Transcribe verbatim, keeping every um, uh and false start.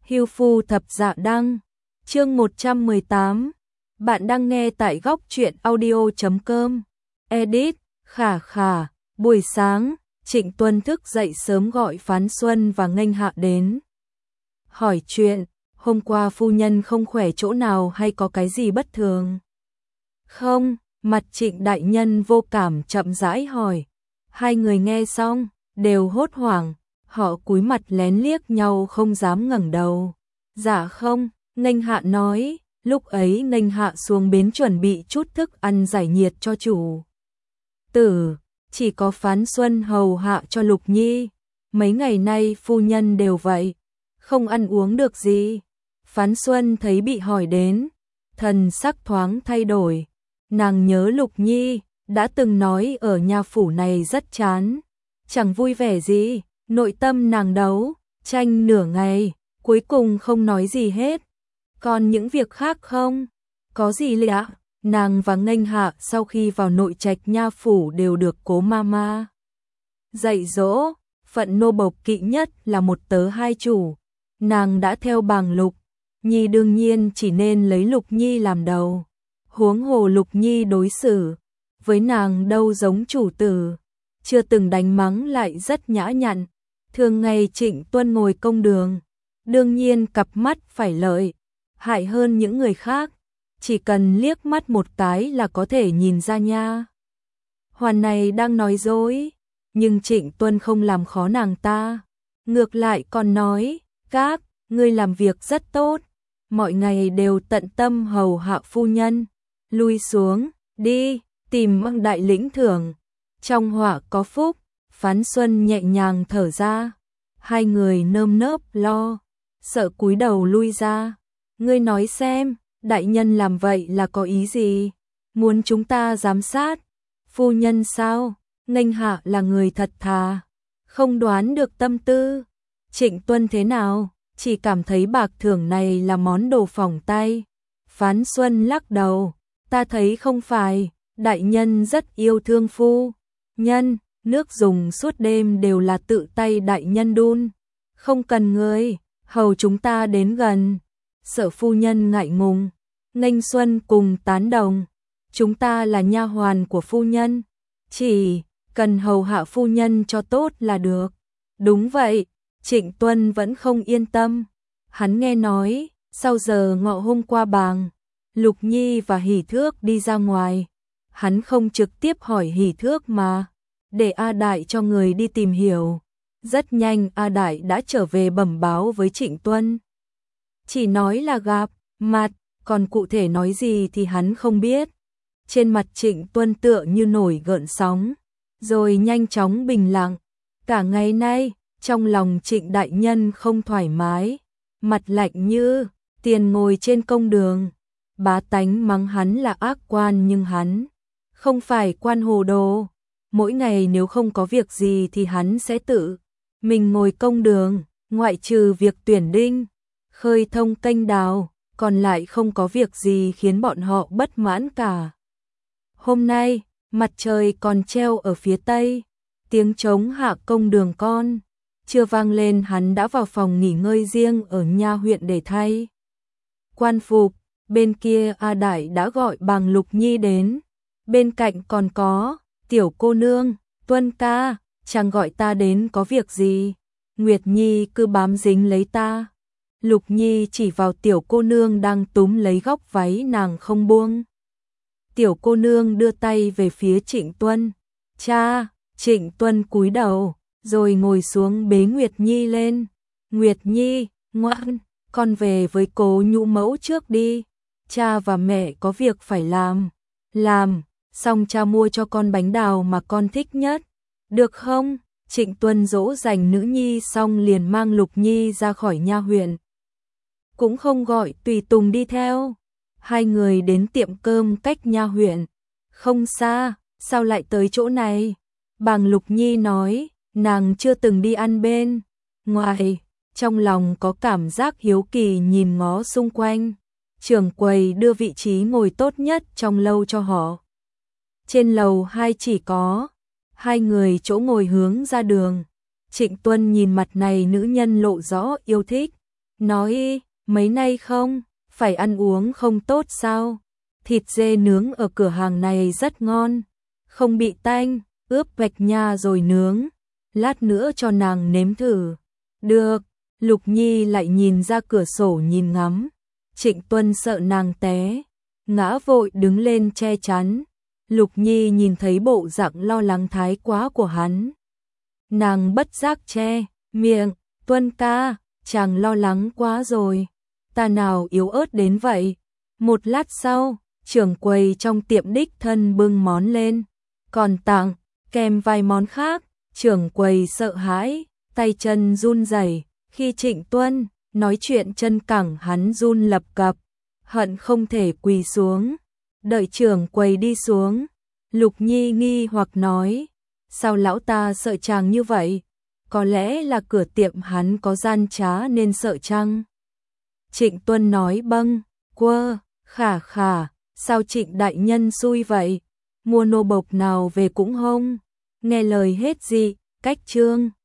Hưu phu thập dạ đăng, chương một trăm mười tám. Bạn đang nghe tại góc truyện audio chấm com. Edit, khả khả, buổi sáng, Trịnh Tuân thức dậy sớm gọi Phán Xuân và Nghênh Hạ đến. Hỏi chuyện, hôm qua phu nhân không khỏe chỗ nào hay có cái gì bất thường? Không, mặt Trịnh đại nhân vô cảm chậm rãi hỏi. Hai người nghe xong, đều hốt hoảng, họ cúi mặt lén liếc nhau không dám ngẩng đầu. Dạ không, Nghênh Hạ nói, lúc ấy Nghênh Hạ xuống bến chuẩn bị chút thức ăn giải nhiệt cho chủ tử, chỉ có Phán Xuân hầu hạ cho Lục Nhi. Mấy ngày nay phu nhân đều vậy, không ăn uống được gì. Phán Xuân thấy bị hỏi đến, thần sắc thoáng thay đổi. Nàng nhớ Lục Nhi, đã từng nói ở nhà phủ này rất chán, chẳng vui vẻ gì, nội tâm nàng đấu, tranh nửa ngày, cuối cùng không nói gì hết. Còn những việc khác không? Có gì lạ? Nàng và Nghênh Hạ sau khi vào nội trạch nha phủ đều được cố mama dạy dỗ, phận nô bộc kỵ nhất là một tớ hai chủ. Nàng đã theo bàng Lục Nhi đương nhiên chỉ nên lấy Lục Nhi làm đầu. Huống hồ Lục Nhi đối xử với nàng đâu giống chủ tử, chưa từng đánh mắng lại rất nhã nhặn. Thường ngày Trịnh Tuân ngồi công đường, đương nhiên cặp mắt phải lợi hại hơn những người khác, chỉ cần liếc mắt một cái là có thể nhìn ra nha hoàn này đang nói dối. Nhưng Trịnh Tuân không làm khó nàng ta, ngược lại còn nói, các ngươi làm việc rất tốt, mọi ngày đều tận tâm hầu hạ phu nhân, lui xuống đi, tìm mang đại lĩnh thưởng, trong họa có phúc. Phán Xuân nhẹ nhàng thở ra, hai người nơm nớp lo sợ cúi đầu lui ra. Ngươi nói xem, đại nhân làm vậy là có ý gì? Muốn chúng ta giám sát phu nhân sao? Nghênh Hạ là người thật thà, không đoán được tâm tư Trịnh Tuân thế nào, chỉ cảm thấy bạc thưởng này là món đồ phỏng tay. Phán Xuân lắc đầu, ta thấy không phải, đại nhân rất yêu thương phu nhân, nước dùng suốt đêm đều là tự tay đại nhân đun, không cần người hầu chúng ta đến gần, sợ phu nhân ngại ngùng. Nghênh Xuân cùng tán đồng, chúng ta là nha hoàn của phu nhân, chỉ cần hầu hạ phu nhân cho tốt là được. Đúng vậy, Trịnh Tuân vẫn không yên tâm. Hắn nghe nói, sau giờ ngọ hôm qua bàng Lục Nhi và Hỷ Thước đi ra ngoài, hắn không trực tiếp hỏi Hỷ Thước mà để A Đại cho người đi tìm hiểu. Rất nhanh A Đại đã trở về bẩm báo với Trịnh Tuân, chỉ nói là gặp mặt, còn cụ thể nói gì thì hắn không biết. Trên mặt Trịnh Tuân tựa như nổi gợn sóng, rồi nhanh chóng bình lặng. Cả ngày nay, trong lòng Trịnh đại nhân không thoải mái, mặt lạnh như tiền ngồi trên công đường. Bá tánh mắng hắn là ác quan nhưng hắn không phải quan hồ đồ. Mỗi ngày nếu không có việc gì thì hắn sẽ tự mình ngồi công đường, ngoại trừ việc tuyển đinh, khơi thông kênh đào, còn lại không có việc gì khiến bọn họ bất mãn cả. Hôm nay, mặt trời còn treo ở phía tây, tiếng trống hạ công đường con chưa vang lên, hắn đã vào phòng nghỉ ngơi riêng ở nha huyện để thay quan phục. Bên kia A Đại đã gọi bàng Lục Nhi đến, bên cạnh còn có tiểu cô nương. Tuân ca, chàng gọi ta đến có việc gì? Nguyệt Nhi cứ bám dính lấy ta. Lục Nhi chỉ vào tiểu cô nương đang túm lấy góc váy nàng không buông. Tiểu cô nương đưa tay về phía Trịnh Tuân. Cha! Trịnh Tuân cúi đầu, rồi ngồi xuống bế Nguyệt Nhi lên. Nguyệt Nhi, ngoan, con về với cố nhũ mẫu trước đi. Cha và mẹ có việc phải làm. Làm, xong cha mua cho con bánh đào mà con thích nhất. Được không? Trịnh Tuân dỗ dành nữ nhi xong liền mang Lục Nhi ra khỏi nha huyện, cũng không gọi tùy tùng đi theo. Hai người đến tiệm cơm cách nha huyện không xa. Sao lại tới chỗ này? Bàng Lục Nhi nói, nàng chưa từng đi ăn bên ngoài, trong lòng có cảm giác hiếu kỳ nhìn ngó xung quanh. Trưởng quầy đưa vị trí ngồi tốt nhất trong lâu cho họ. Trên lầu hai chỉ có hai người chỗ ngồi hướng ra đường. Trịnh Tuân nhìn mặt này nữ nhân lộ rõ yêu thích, nói, mấy nay không, phải ăn uống không tốt sao? Thịt dê nướng ở cửa hàng này rất ngon, không bị tanh, ướp vạch nha rồi nướng, lát nữa cho nàng nếm thử. Được, Lục Nhi lại nhìn ra cửa sổ nhìn ngắm. Trịnh Tuân sợ nàng té, ngã vội đứng lên che chắn. Lục Nhi nhìn thấy bộ dạng lo lắng thái quá của hắn. Nàng bất giác che miệng, Tuân ca, chàng lo lắng quá rồi, ta nào yếu ớt đến vậy. Một lát sau, trưởng quầy trong tiệm đích thân bưng món lên, còn tặng kèm vài món khác. Trưởng quầy sợ hãi, tay chân run rẩy. Khi Trịnh Tuân nói chuyện chân cẳng hắn run lập cập, hận không thể quỳ xuống. Đợi trưởng quầy đi xuống, Lục Nhi nghi hoặc nói, sao lão ta sợ chàng như vậy? Có lẽ là cửa tiệm hắn có gian trá nên sợ chăng? Trịnh Tuân nói bâng, quơ, khả khả, sao Trịnh đại nhân xui vậy? Mua nô bộc nào về cũng hông, nghe lời hết gì, cách trương.